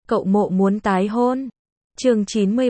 Cậu Mộ muốn tái hôn. Chương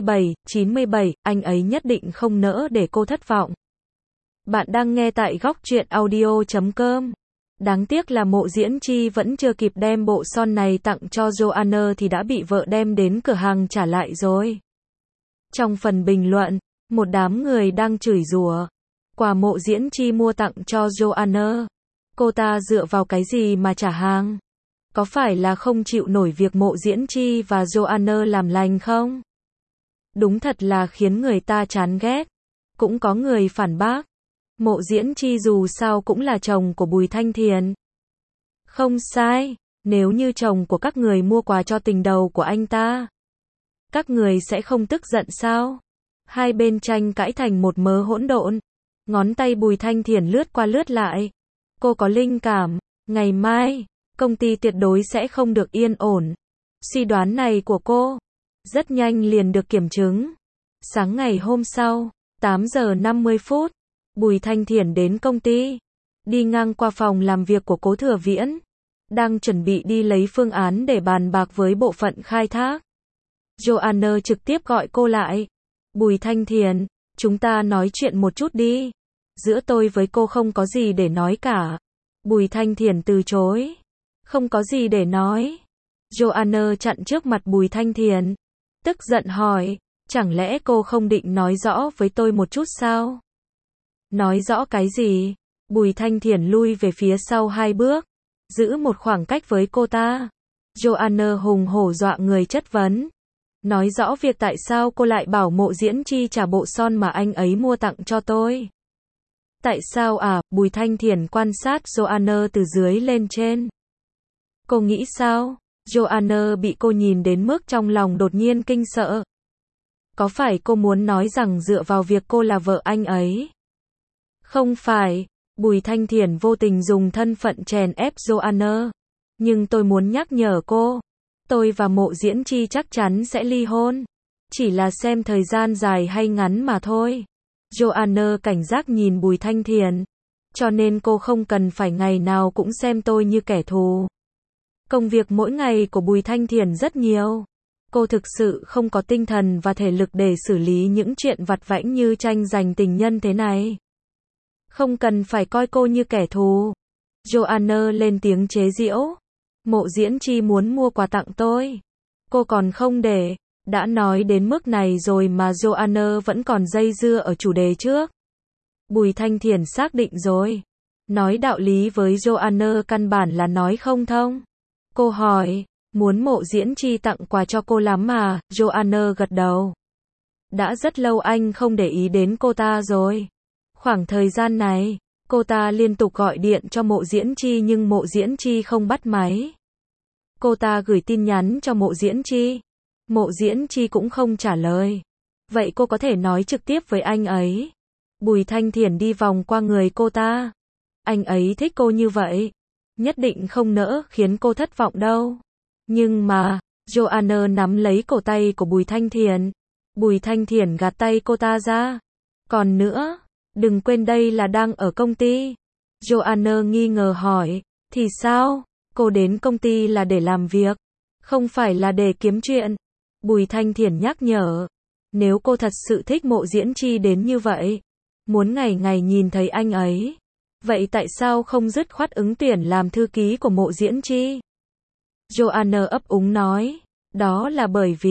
97, anh ấy nhất định không nỡ để cô thất vọng. Bạn đang nghe tại góc truyện audio.com. Đáng tiếc là Mộ Diễn Chi vẫn chưa kịp đem bộ son này tặng cho Joanna thì đã bị vợ đem đến cửa hàng trả lại rồi. Trong phần bình luận, một đám người đang chửi rủa. Quà Mộ Diễn Chi mua tặng cho Joanna. Cô ta dựa vào cái gì mà trả hàng? Có phải là không chịu nổi việc Mộ Diễn Chi và Joanna làm lành không? Đúng thật là khiến người ta chán ghét. Cũng có người phản bác. Mộ Diễn Chi dù sao cũng là chồng của Bùi Thanh Thiền. Không sai, nếu như chồng của các người mua quà cho tình đầu của anh ta, các người sẽ không tức giận sao? Hai bên tranh cãi thành một mớ hỗn độn. Ngón tay Bùi Thanh Thiền lướt qua lướt lại. Cô có linh cảm, ngày mai, công ty tuyệt đối sẽ không được yên ổn. Suy đoán này của cô, rất nhanh liền được kiểm chứng. Sáng ngày hôm sau, 8 giờ 50 phút, Bùi Thanh Thiền đến công ty. Đi ngang qua phòng làm việc của Cố Thừa Viễn. Đang chuẩn bị đi lấy phương án để bàn bạc với bộ phận khai thác. Joanna trực tiếp gọi cô lại. Bùi Thanh Thiền, chúng ta nói chuyện một chút đi. Giữa tôi với cô không có gì để nói cả. Bùi Thanh Thiền từ chối. Không có gì để nói. Joanna chặn trước mặt Bùi Thanh Thiền. Tức giận hỏi, chẳng lẽ cô không định nói rõ với tôi một chút sao? Nói rõ cái gì? Bùi Thanh Thiền lui về phía sau 2 bước. Giữ một khoảng cách với cô ta. Joanna hùng hổ dọa người chất vấn. Nói rõ việc tại sao cô lại bảo Mộ Diễn Chi trả bộ son mà anh ấy mua tặng cho tôi. Tại sao à? Bùi Thanh Thiền quan sát Joanna từ dưới lên trên. Cô nghĩ sao? Joanna bị cô nhìn đến mức trong lòng đột nhiên kinh sợ. Có phải cô muốn nói rằng dựa vào việc cô là vợ anh ấy? Không phải. Bùi Thanh Thiền vô tình dùng thân phận chèn ép Joanna. Nhưng tôi muốn nhắc nhở cô. Tôi và Mộ Diễn Chi chắc chắn sẽ ly hôn. Chỉ là xem thời gian dài hay ngắn mà thôi. Joanna cảnh giác nhìn Bùi Thanh Thiền. Cho nên cô không cần phải ngày nào cũng xem tôi như kẻ thù. Công việc mỗi ngày của Bùi Thanh Thiền rất nhiều. Cô thực sự không có tinh thần và thể lực để xử lý những chuyện vặt vãnh như tranh giành tình nhân thế này. Không cần phải coi cô như kẻ thù. Joanna lên tiếng chế giễu. Mộ Diễn Chi muốn mua quà tặng tôi. Cô còn không để. Đã nói đến mức này rồi mà Joanna vẫn còn dây dưa ở chủ đề trước. Bùi Thanh Thiền xác định rồi. Nói đạo lý với Joanna căn bản là nói không thông. Cô hỏi, muốn Mộ Diễn Chi tặng quà cho cô lắm mà? Joanna gật đầu. Đã rất lâu anh không để ý đến cô ta rồi. Khoảng thời gian này, cô ta liên tục gọi điện cho Mộ Diễn Chi nhưng Mộ Diễn Chi không bắt máy. Cô ta gửi tin nhắn cho Mộ Diễn Chi. Mộ Diễn Chi cũng không trả lời. Vậy cô có thể nói trực tiếp với anh ấy. Bùi Thanh Thiền đi vòng qua người cô ta. Anh ấy thích cô như vậy. Nhất định không nỡ khiến cô thất vọng đâu. Nhưng mà, Joanna nắm lấy cổ tay của Bùi Thanh Thiền. Bùi Thanh Thiền gạt tay cô ta ra. Còn nữa, đừng quên đây là đang ở công ty. Joanna nghi ngờ hỏi, thì sao? Cô đến công ty là để làm việc, không phải là để kiếm chuyện. Bùi Thanh Thiền nhắc nhở, nếu cô thật sự thích Mộ Diễn Chi đến như vậy, muốn ngày ngày nhìn thấy anh ấy, vậy tại sao không dứt khoát ứng tuyển làm thư ký của Mộ Diễn Chi? Joanna ấp úng nói, đó là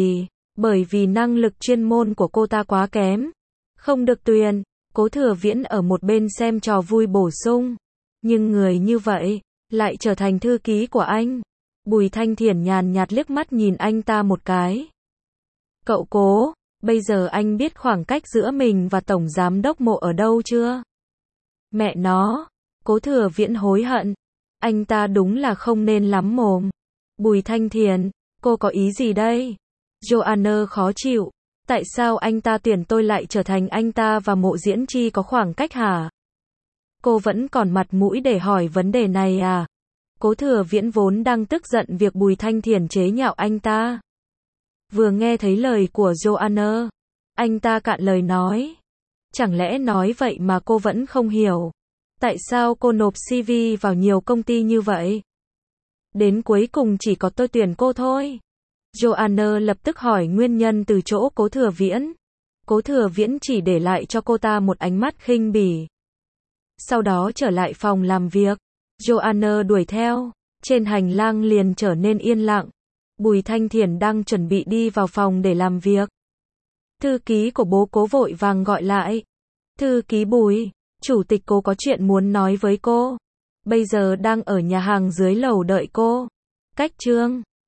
bởi vì năng lực chuyên môn của cô ta quá kém, không được tuyển. Cố Thừa Viễn ở một bên xem trò vui bổ sung, nhưng người như vậy lại trở thành thư ký của anh. Bùi Thanh Thiền nhàn nhạt liếc mắt nhìn anh ta một cái. Cậu Cố, bây giờ anh biết khoảng cách giữa mình và Tổng Giám đốc Mộ ở đâu chưa? Mẹ nó, Cố Thừa Viễn hối hận. Anh ta đúng là không nên lắm mồm. Bùi Thanh Thiền, cô có ý gì đây? Joanna khó chịu. Tại sao anh ta tuyển tôi lại trở thành anh ta và Mộ Diễn Chi có khoảng cách hả? Cô vẫn còn mặt mũi để hỏi vấn đề này à? Cố Thừa Viễn vốn đang tức giận việc Bùi Thanh Thiền chế nhạo anh ta. Vừa nghe thấy lời của Joanna, anh ta cạn lời nói. Chẳng lẽ nói vậy mà cô vẫn không hiểu? Tại sao cô nộp CV vào nhiều công ty như vậy? Đến cuối cùng chỉ có tôi tuyển cô thôi. Joanna lập tức hỏi nguyên nhân từ chỗ Cố Thừa Viễn. Cố Thừa Viễn chỉ để lại cho cô ta một ánh mắt khinh bỉ. Sau đó trở lại phòng làm việc. Joanna đuổi theo. Trên hành lang liền trở nên yên lặng. Bùi Thanh Thiển đang chuẩn bị đi vào phòng để làm việc. Thư ký của bố Cố vội vàng gọi lại. Thư ký Bùi, chủ tịch Cố có chuyện muốn nói với cô. Bây giờ đang ở nhà hàng dưới lầu đợi cô. Cách Trương